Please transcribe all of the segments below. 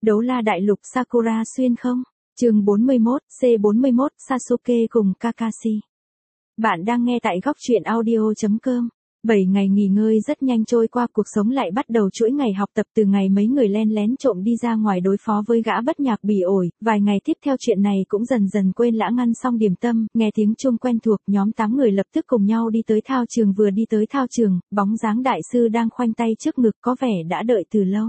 Đấu La Đại Lục Sakura xuyên không? Chương 41, C41, Sasuke cùng Kakashi. Bạn đang nghe tại góc truyện audio.com. 7 ngày nghỉ ngơi rất nhanh trôi qua, cuộc sống lại bắt đầu chuỗi ngày học tập từ ngày mấy người len lén trộm đi ra ngoài đối phó với gã bất nhạc bỉ ổi. Vài ngày tiếp theo chuyện này cũng dần dần quên lãng. Ngăn xong điểm tâm, nghe tiếng chuông quen thuộc, nhóm 8 người lập tức cùng nhau đi tới thao trường. Vừa đi tới thao trường, bóng dáng đại sư đang khoanh tay trước ngực, có vẻ đã đợi từ lâu.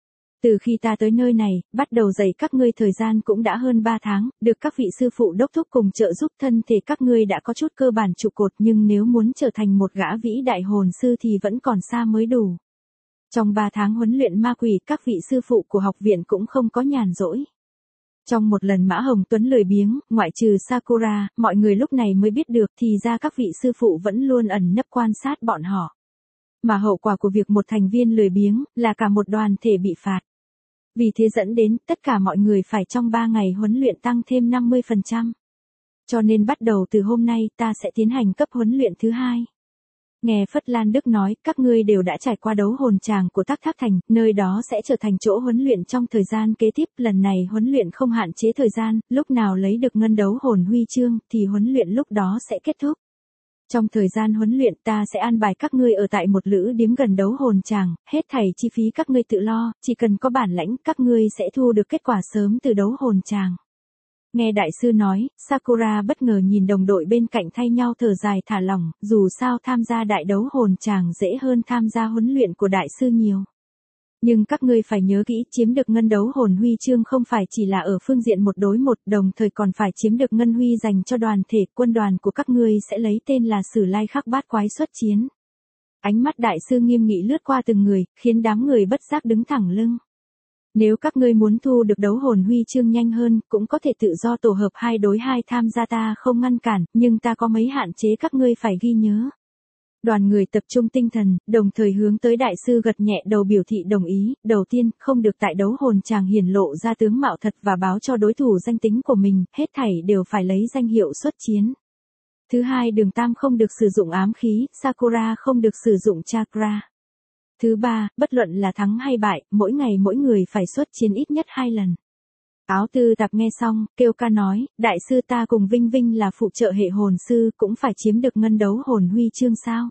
Từ khi ta tới nơi này, bắt đầu dạy các ngươi thời gian cũng đã hơn 3 tháng, được các vị sư phụ đốc thúc cùng trợ giúp, thân thể các ngươi đã có chút cơ bản trụ cột, nhưng nếu muốn trở thành một gã vĩ đại hồn sư thì vẫn còn xa mới đủ. Trong 3 tháng huấn luyện ma quỷ, các vị sư phụ của học viện cũng không có nhàn rỗi. Trong một lần Mã Hồng Tuấn lười biếng, ngoại trừ Sakura, mọi người lúc này mới biết được thì ra các vị sư phụ vẫn luôn ẩn nấp quan sát bọn họ. Mà hậu quả của việc một thành viên lười biếng là cả một đoàn thể bị phạt. Vì thế dẫn đến tất cả mọi người phải trong 3 ngày huấn luyện tăng thêm 50%. Cho nên bắt đầu từ hôm nay ta sẽ tiến hành cấp huấn luyện thứ 2. Nghe Phất Lan Đức nói, các ngươi đều đã trải qua đấu hồn tràng của Tắc Tháp Thành, nơi đó sẽ trở thành chỗ huấn luyện trong thời gian kế tiếp. Lần này huấn luyện không hạn chế thời gian, lúc nào lấy được ngân đấu hồn huy chương thì huấn luyện lúc đó sẽ kết thúc. Trong thời gian huấn luyện ta sẽ an bài các ngươi ở tại một lữ điếm gần đấu hồn tràng, hết thảy chi phí các ngươi tự lo, chỉ cần có bản lãnh các ngươi sẽ thu được kết quả sớm từ đấu hồn tràng. Nghe đại sư nói, Sakura bất ngờ nhìn đồng đội bên cạnh thay nhau thở dài thả lỏng, dù sao tham gia đại đấu hồn tràng dễ hơn tham gia huấn luyện của đại sư nhiều. Nhưng các ngươi phải nhớ kỹ, chiếm được ngân đấu hồn huy chương không phải chỉ là ở phương diện một đối một, đồng thời còn phải chiếm được ngân huy dành cho đoàn thể. Quân đoàn của các ngươi sẽ lấy tên là Sử Lai Khắc Bát Quái xuất chiến. Ánh mắt đại sư nghiêm nghị lướt qua từng người, khiến đám người bất giác đứng thẳng lưng. Nếu các ngươi muốn thu được đấu hồn huy chương nhanh hơn, cũng có thể tự do tổ hợp 2 đối 2 tham gia, ta không ngăn cản, nhưng ta có mấy hạn chế các ngươi phải ghi nhớ. Đoàn người tập trung tinh thần, đồng thời hướng tới đại sư gật nhẹ đầu biểu thị đồng ý. Đầu tiên, không được tại đấu hồn tràng hiển lộ ra tướng mạo thật và báo cho đối thủ danh tính của mình, hết thảy đều phải lấy danh hiệu xuất chiến. Thứ hai, Đường Tam không được sử dụng ám khí, Sakura không được sử dụng chakra. Thứ ba, bất luận là thắng hay bại, mỗi ngày mỗi người phải xuất chiến ít nhất 2 lần. Áo Tư Tạp nghe xong, kêu ca nói, đại sư ta cùng Vinh Vinh là phụ trợ hệ hồn sư, cũng phải chiếm được ngân đấu hồn huy chương sao?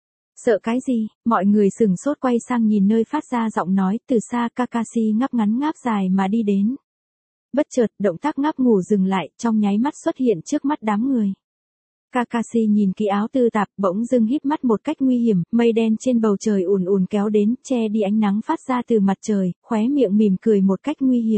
Sợ cái gì? Mọi người sửng sốt quay sang nhìn nơi phát ra giọng nói, từ xa Kakashi ngáp ngắn ngáp dài mà đi đến. Bất chợt, động tác ngáp ngủ dừng lại, trong nháy mắt xuất hiện trước mắt đám người. Kakashi nhìn kỹ Áo Tư Tạp, bỗng dưng híp mắt một cách nguy hiểm, mây đen trên bầu trời ùn ùn kéo đến, che đi ánh nắng phát ra từ mặt trời, khóe miệng mỉm cười một cách nguy hiểm.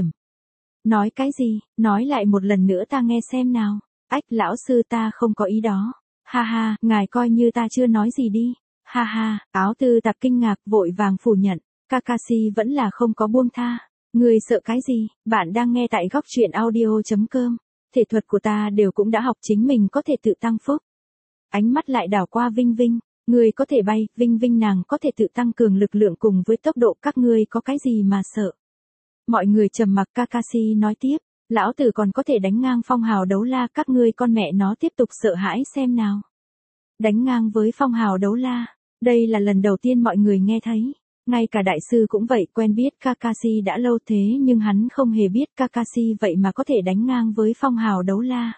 Nói cái gì? Nói lại một lần nữa ta nghe xem nào. Ách, lão sư ta không có ý đó. Ha ha, ngài coi như ta chưa nói gì đi. Ha ha, Áo Tư Tạp kinh ngạc vội vàng phủ nhận. Kakashi vẫn là không có buông tha. Người sợ cái gì? Bạn đang nghe tại góc truyện audio.com. Thể thuật của ta đều cũng đã học, chính mình có thể tự tăng phúc. Ánh mắt lại đảo qua Vinh Vinh. Người có thể bay, Vinh Vinh nàng có thể tự tăng cường lực lượng cùng với tốc độ, các ngươi có cái gì mà sợ? Mọi người trầm mặc. Kakashi nói tiếp, lão tử còn có thể đánh ngang phong hào đấu la, các ngươi con mẹ nó tiếp tục sợ hãi xem nào. Đánh ngang với phong hào đấu la, đây là lần đầu tiên mọi người nghe thấy. Ngay cả đại sư cũng vậy, quen biết Kakashi đã lâu thế nhưng hắn không hề biết Kakashi vậy mà có thể đánh ngang với phong hào đấu la.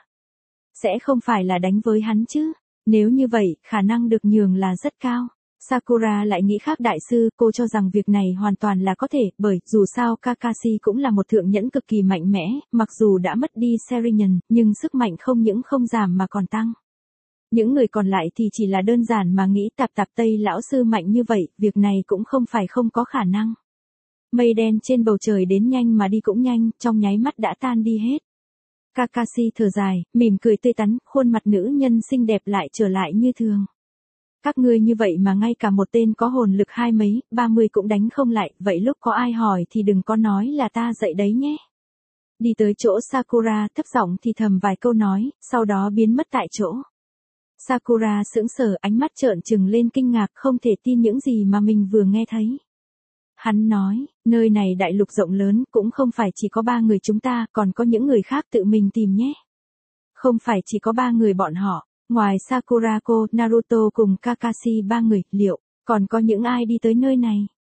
Sẽ không phải là đánh với hắn chứ? Nếu như vậy, khả năng được nhường là rất cao. Sakura lại nghĩ khác, đại sư, cô cho rằng việc này hoàn toàn là có thể, bởi dù sao Kakashi cũng là một thượng nhẫn cực kỳ mạnh mẽ, mặc dù đã mất đi Serion, nhưng sức mạnh không những không giảm mà còn tăng. Những người còn lại thì chỉ là đơn giản mà nghĩ Tạp Tạp Tây lão sư mạnh như vậy, việc này cũng không phải không có khả năng. Mây đen trên bầu trời đến nhanh mà đi cũng nhanh, trong nháy mắt đã tan đi hết. Kakashi thở dài, mỉm cười tươi tắn, khuôn mặt nữ nhân xinh đẹp lại trở lại như thường. Các ngươi như vậy mà ngay cả một tên có hồn lực 20 mấy, 30 cũng đánh không lại, vậy lúc có ai hỏi thì đừng có nói là ta dạy đấy nhé. Đi tới chỗ Sakura, thấp giọng thì thầm vài câu nói, sau đó biến mất tại chỗ. Sakura sững sờ, ánh mắt trợn trừng lên kinh ngạc, không thể tin những gì mà mình vừa nghe thấy. Hắn nói, nơi này đại lục rộng lớn, cũng không phải chỉ có 3 người chúng ta, còn có những người khác tự mình tìm nhé. Không phải chỉ có 3 người bọn họ, ngoài Sakurako, Naruto cùng Kakashi 3 người, liệu còn có những ai đi tới nơi này?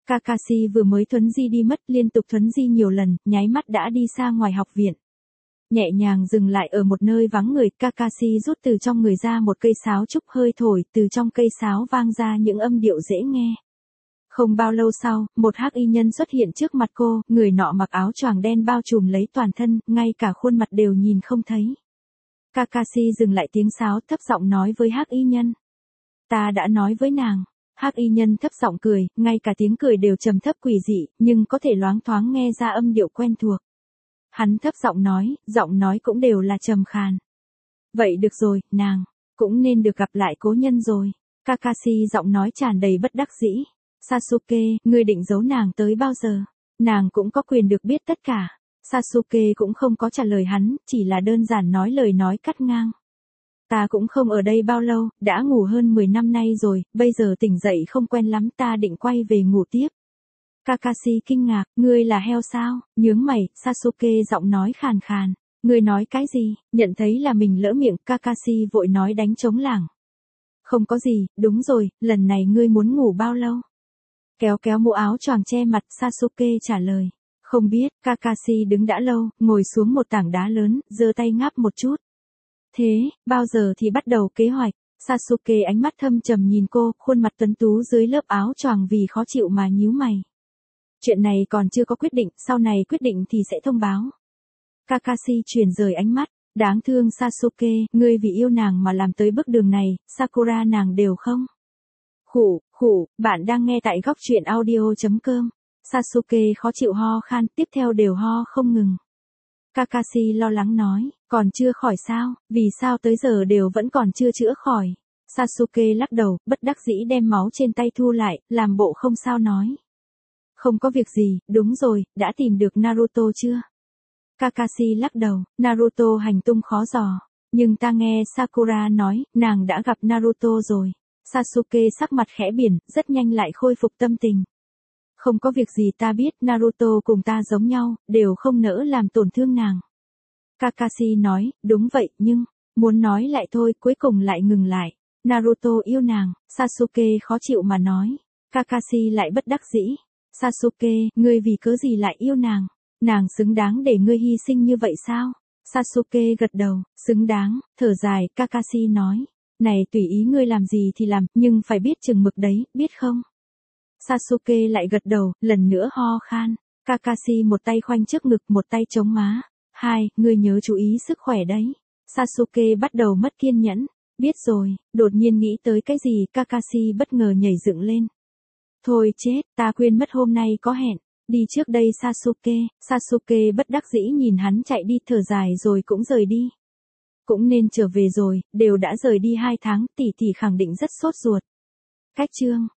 Kakashi vừa mới thuấn di đi mất, liên tục thuấn di nhiều lần, nháy mắt đã đi xa ngoài học viện. Nhẹ nhàng dừng lại ở một nơi vắng người, Kakashi rút từ trong người ra một cây sáo trúc, hơi thổi, từ trong cây sáo vang ra những âm điệu dễ nghe. Không bao lâu sau, một hắc y nhân xuất hiện trước mặt cô, người nọ mặc áo choàng đen bao trùm lấy toàn thân, ngay cả khuôn mặt đều nhìn không thấy. Kakashi dừng lại tiếng sáo, thấp giọng nói với hắc y nhân. Ta đã nói với nàng. Hắc y nhân thấp giọng cười, ngay cả tiếng cười đều trầm thấp quỷ dị, nhưng có thể loáng thoáng nghe ra âm điệu quen thuộc. Hắn thấp giọng nói cũng đều là trầm khàn. Vậy được rồi, nàng, cũng nên được gặp lại cố nhân rồi. Kakashi giọng nói tràn đầy bất đắc dĩ. Sasuke, ngươi định giấu nàng tới bao giờ? Nàng cũng có quyền được biết tất cả. Sasuke cũng không có trả lời hắn, chỉ là đơn giản nói lời nói cắt ngang. Ta cũng không ở đây bao lâu, đã ngủ hơn 10 năm nay rồi, bây giờ tỉnh dậy không quen lắm, ta định quay về ngủ tiếp. Kakashi kinh ngạc, ngươi là heo sao? Nhướng mày, Sasuke giọng nói khàn khàn. Ngươi nói cái gì? Nhận thấy là mình lỡ miệng, Kakashi vội nói đánh trống lảng. Không có gì, đúng rồi, lần này ngươi muốn ngủ bao lâu? Kéo kéo mũ áo choàng che mặt, Sasuke trả lời. Không biết, Kakashi đứng đã lâu, ngồi xuống một tảng đá lớn, giơ tay ngáp một chút. Thế, bao giờ thì bắt đầu kế hoạch? Sasuke ánh mắt thâm trầm nhìn cô, khuôn mặt tuấn tú dưới lớp áo choàng vì khó chịu mà nhíu mày. Chuyện này còn chưa có quyết định, sau này quyết định thì sẽ thông báo. Kakashi chuyển rời ánh mắt, đáng thương Sasuke, ngươi vì yêu nàng mà làm tới bước đường này, Sakura nàng đều không. Khủ, bạn đang nghe tại góc truyện audio.com. Sasuke khó chịu ho khan, tiếp theo đều ho không ngừng. Kakashi lo lắng nói, còn chưa khỏi sao, vì sao tới giờ đều vẫn còn chưa chữa khỏi. Sasuke lắc đầu, bất đắc dĩ đem máu trên tay thu lại, làm bộ không sao nói. Không có việc gì, đúng rồi, đã tìm được Naruto chưa? Kakashi lắc đầu, Naruto hành tung khó dò, nhưng ta nghe Sakura nói, nàng đã gặp Naruto rồi. Sasuke sắc mặt khẽ biển, rất nhanh lại khôi phục tâm tình. Không có việc gì, ta biết Naruto cùng ta giống nhau, đều không nỡ làm tổn thương nàng. Kakashi nói, đúng vậy, nhưng, muốn nói lại thôi, cuối cùng lại ngừng lại. Naruto yêu nàng, Sasuke khó chịu mà nói. Kakashi lại bất đắc dĩ. Sasuke, ngươi vì cớ gì lại yêu nàng? Nàng xứng đáng để ngươi hy sinh như vậy sao? Sasuke gật đầu, xứng đáng, thở dài, Kakashi nói. Này tùy ý ngươi làm gì thì làm, nhưng phải biết chừng mực đấy, biết không? Sasuke lại gật đầu, lần nữa ho khan. Kakashi một tay khoanh trước ngực, một tay chống má. Ngươi nhớ chú ý sức khỏe đấy. Sasuke bắt đầu mất kiên nhẫn. Biết rồi, đột nhiên nghĩ tới cái gì, Kakashi bất ngờ nhảy dựng lên. Thôi chết, ta quên mất hôm nay có hẹn. Đi trước đây Sasuke. Sasuke bất đắc dĩ nhìn hắn chạy đi, thở dài rồi cũng rời đi. Cũng nên trở về rồi, đều đã rời đi 2 tháng, tỷ tỷ khẳng định rất sốt ruột. Cách chương